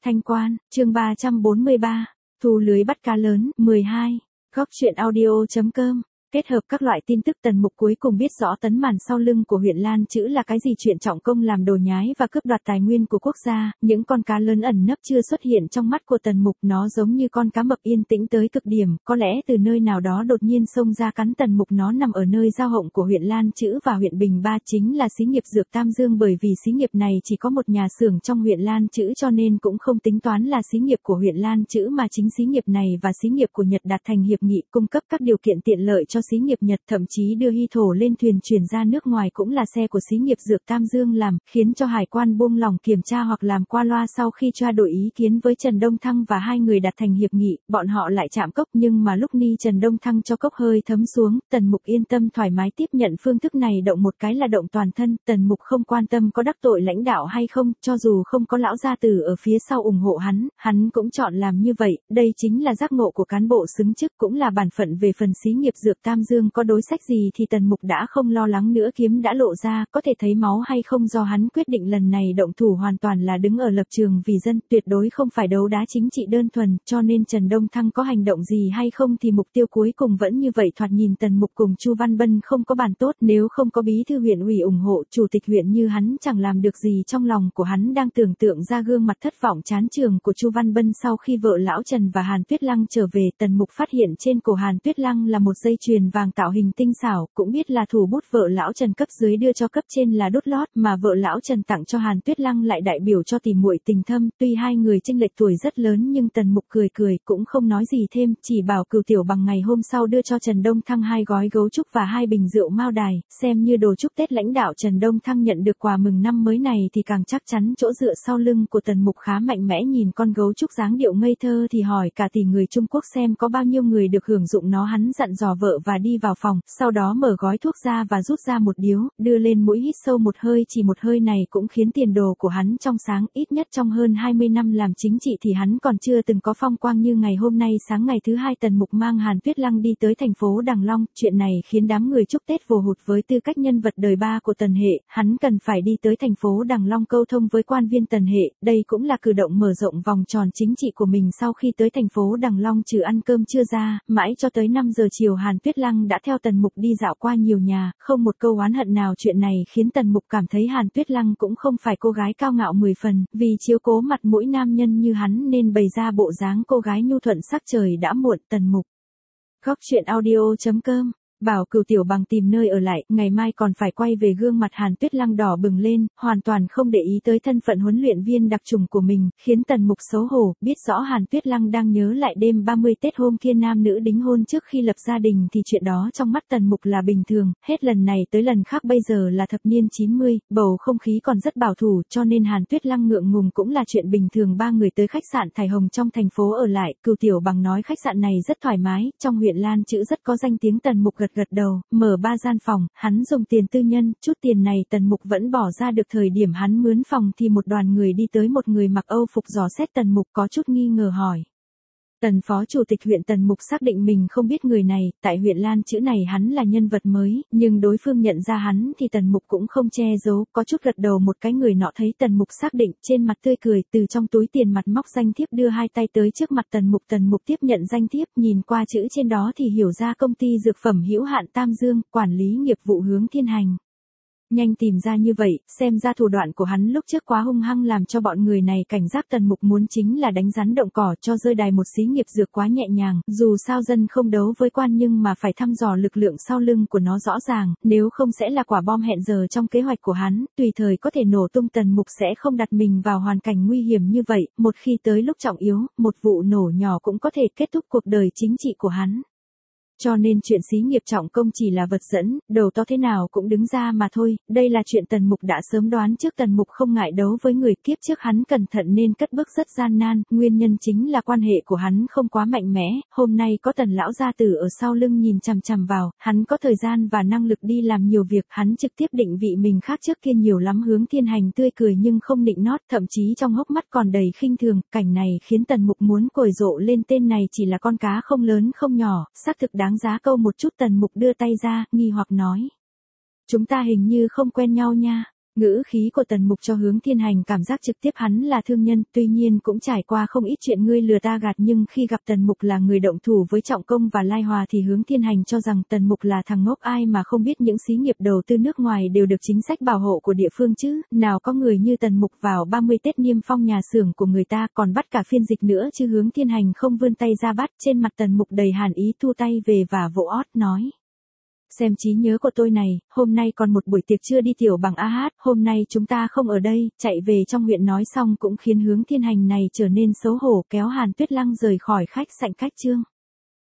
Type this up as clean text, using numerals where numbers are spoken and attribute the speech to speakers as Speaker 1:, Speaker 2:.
Speaker 1: Thanh Quan, chương 343, thu lưới bắt cá lớn, 12, góc truyện audio.com. Kết hợp các loại tin tức, Tần Mục cuối cùng biết rõ tấn màn sau lưng của huyện Lan Chữ là cái gì, chuyện trọng công làm đồ nhái và cướp đoạt tài nguyên của quốc gia. Những con cá lớn ẩn nấp chưa xuất hiện trong mắt của Tần Mục, nó giống như con cá mập yên tĩnh tới cực điểm, có lẽ từ nơi nào đó đột nhiên xông ra cắn Tần Mục. Nó nằm ở nơi giao hộng của huyện Lan Chữ và huyện Bình Ba, chính là xí nghiệp dược Tam Dương. Bởi vì xí nghiệp này chỉ có một nhà xưởng trong huyện Lan Chữ cho nên cũng không tính toán là xí nghiệp của huyện Lan Chữ, mà chính xí nghiệp này và xí nghiệp của Nhật đạt thành hiệp nghị cung cấp các điều kiện tiện lợi cho xí nghiệp Nhật, thậm chí đưa hy thổ lên thuyền chuyển ra nước ngoài cũng là xe của xí nghiệp dược Tam Dương làm, khiến cho hải quan buông lỏng kiểm tra hoặc làm qua loa. Sau khi trao đổi ý kiến với Trần Đông Thăng và hai người đạt thành hiệp nghị, bọn họ lại chạm cốc, nhưng mà lúc ni Trần Đông Thăng cho cốc hơi thấm xuống, Tần Mục yên tâm thoải mái tiếp nhận phương thức này, động một cái là động toàn thân. Tần Mục không quan tâm có đắc tội lãnh đạo hay không, cho dù không có lão gia tử ở phía sau ủng hộ hắn cũng chọn làm như vậy. Đây chính là giác ngộ của cán bộ xứng chức, cũng là bản phận. Về phần xí nghiệp dược Tam Dương có đối sách gì thì Tần Mục đã không lo lắng nữa, kiếm đã lộ ra, có thể thấy máu hay không do hắn quyết định. Lần này động thủ hoàn toàn là đứng ở lập trường vì dân, tuyệt đối không phải đấu đá chính trị đơn thuần, cho nên Trần Đông Thăng có hành động gì hay không thì mục tiêu cuối cùng vẫn như vậy. Thoạt nhìn Tần Mục cùng Chu Văn Bân không có bàn tốt, nếu không có bí thư huyện ủy ủng hộ, chủ tịch huyện như hắn chẳng làm được gì. Trong lòng của hắn đang tưởng tượng ra gương mặt thất vọng chán trường của Chu Văn Bân sau khi vợ lão Trần và Hàn Tuyết Lăng trở về. Tần Mục phát hiện trên cổ Hàn Tuyết Lăng là một dây chuyền vàng tạo hình tinh xảo, cũng biết là thủ bút vợ lão Trần cấp dưới đưa cho cấp trên là đốt lót, mà vợ lão Trần tặng cho Hàn Tuyết Lăng lại đại biểu cho tỉ muội tình thâm. Tuy hai người chênh lệch tuổi rất lớn nhưng Tần Mục cười cười cũng không nói gì thêm, chỉ bảo Cửu Tiểu Bằng ngày hôm sau đưa cho Trần Đông Thăng 2 gói gấu trúc và 2 bình rượu Mao Đài, xem như đồ chúc Tết. Lãnh đạo Trần Đông Thăng nhận được quà mừng năm mới này thì càng chắc chắn chỗ dựa sau lưng của Tần Mục khá mạnh mẽ. Nhìn con gấu trúc dáng điệu ngây thơ thì hỏi cả tỷ người Trung Quốc xem có bao nhiêu người được hưởng dụng nó. Hắn dặn dò vợ và đi vào phòng, sau đó mở gói thuốc ra và rút ra một điếu, đưa lên mũi hít sâu một hơi. Chỉ một hơi này cũng khiến tiền đồ của hắn trong sáng, ít nhất trong hơn 20 năm làm chính trị thì hắn còn chưa từng có phong quang như ngày hôm nay. Sáng ngày thứ hai, Tần Mục mang Hàn Tuyết Lăng đi tới thành phố Đằng Long, chuyện này khiến đám người chúc Tết vồ hụt. Với tư cách nhân vật đời ba của Tần Hệ, hắn cần phải đi tới thành phố Đằng Long câu thông với quan viên Tần Hệ, đây cũng là cử động mở rộng vòng tròn chính trị của mình. Sau khi tới thành phố Đằng Long, trừ ăn cơm trưa ra, mãi cho tới 5 giờ chiều Hàn Tuyết Lăng đã theo Tần Mục đi dạo qua nhiều nhà, không một câu oán hận nào. Chuyện này khiến Tần Mục cảm thấy Hàn Tuyết Lăng cũng không phải cô gái cao ngạo 10 phần, vì chiếu cố mặt mũi nam nhân như hắn nên bày ra bộ dáng cô gái nhu thuận. Sắc trời đã muộn, Tần Mục góc truyện audio.com bảo Cửu Tiểu Bằng tìm nơi ở lại, ngày mai còn phải quay về. Gương mặt Hàn Tuyết Lăng đỏ bừng lên, hoàn toàn không để ý tới thân phận huấn luyện viên đặc trùng của mình, khiến Tần Mục xấu hổ. Biết rõ Hàn Tuyết Lăng đang nhớ lại đêm 30 Tết hôm kia nam nữ đính hôn trước khi lập gia đình thì chuyện đó trong mắt Tần Mục là bình thường, hết lần này tới lần khác bây giờ là thập niên 90, bầu không khí còn rất bảo thủ, cho nên Hàn Tuyết Lăng ngượng ngùng cũng là chuyện bình thường. Ba người tới khách sạn Thải Hồng trong thành phố ở lại, Cửu Tiểu Bằng nói khách sạn này rất thoải mái, trong huyện Lan Chữ rất có danh tiếng. Tần Mục gật đầu, mở 3 gian phòng, hắn dùng tiền tư nhân, chút tiền này Tần Mục vẫn bỏ ra được. Thời điểm hắn mướn phòng thì một đoàn người đi tới, một người mặc Âu phục dò xét Tần Mục, có chút nghi ngờ hỏi. Tần phó chủ tịch huyện. Tần Mục xác định mình không biết người này, tại huyện Lan Chữ này hắn là nhân vật mới, nhưng đối phương nhận ra hắn thì Tần Mục cũng không che giấu, có chút gật đầu một cái. Người nọ thấy Tần Mục xác định, trên mặt tươi cười, từ trong túi tiền mặt móc danh thiếp đưa 2 tay tới trước mặt Tần Mục. Tần Mục tiếp nhận danh thiếp, nhìn qua chữ trên đó thì hiểu ra công ty dược phẩm hữu hạn Tam Dương, quản lý nghiệp vụ Hướng Thiên Hành. Nhanh tìm ra như vậy, xem ra thủ đoạn của hắn lúc trước quá hung hăng làm cho bọn người này cảnh giác. Tần Mục muốn chính là đánh rắn động cỏ, cho rơi đài một xí nghiệp dược quá nhẹ nhàng, dù sao dân không đấu với quan nhưng mà phải thăm dò lực lượng sau lưng của nó rõ ràng, nếu không sẽ là quả bom hẹn giờ trong kế hoạch của hắn, tùy thời có thể nổ tung. Tần Mục sẽ không đặt mình vào hoàn cảnh nguy hiểm như vậy, một khi tới lúc trọng yếu, một vụ nổ nhỏ cũng có thể kết thúc cuộc đời chính trị của hắn. Cho nên chuyện xí nghiệp trọng công chỉ là vật dẫn, đầu to thế nào cũng đứng ra mà thôi. Đây là chuyện Tần Mục đã sớm đoán trước. Tần Mục không ngại đấu với người, kiếp trước hắn cẩn thận nên cất bước rất gian nan, nguyên nhân chính là quan hệ của hắn không quá mạnh mẽ. Hôm nay có Tần lão gia tử ở sau lưng nhìn chằm chằm vào, hắn có thời gian và năng lực đi làm nhiều việc, hắn trực tiếp định vị mình khác trước kia nhiều lắm. Hướng Thiên Hành tươi cười nhưng không nịnh nót, thậm chí trong hốc mắt còn đầy khinh thường. Cảnh này khiến Tần Mục muốn cổi rộ lên, tên này chỉ là con cá không lớn không nhỏ, xác thực đáng giá câu một chút. Tần Mục đưa tay ra, nghi hoặc nói. Chúng ta hình như không quen nhau nha. Ngữ khí của Tần Mục cho Hướng Thiên Hành cảm giác trực tiếp hắn là thương nhân, tuy nhiên cũng trải qua không ít chuyện ngươi lừa ta gạt, nhưng khi gặp Tần Mục là người động thủ với Trọng Công và Lai Hòa thì Hướng Thiên Hành cho rằng Tần Mục là thằng ngốc, ai mà không biết những xí nghiệp đầu tư nước ngoài đều được chính sách bảo hộ của địa phương chứ, nào có người như Tần Mục vào 30 Tết niêm phong nhà xưởng của người ta còn bắt cả phiên dịch nữa chứ. Hướng Thiên Hành không vươn tay ra bắt, trên mặt Tần Mục đầy hàn ý, thu tay về và vỗ ót nói. Xem trí nhớ của tôi này, hôm nay còn một buổi tiệc chưa đi tiểu bằng a hát, hôm nay chúng ta không ở đây, chạy về trong huyện. Nói xong cũng khiến Hướng Thiên Hành này trở nên xấu hổ, kéo Hàn Tuyết Lăng rời khỏi khách sạn Cách Trương.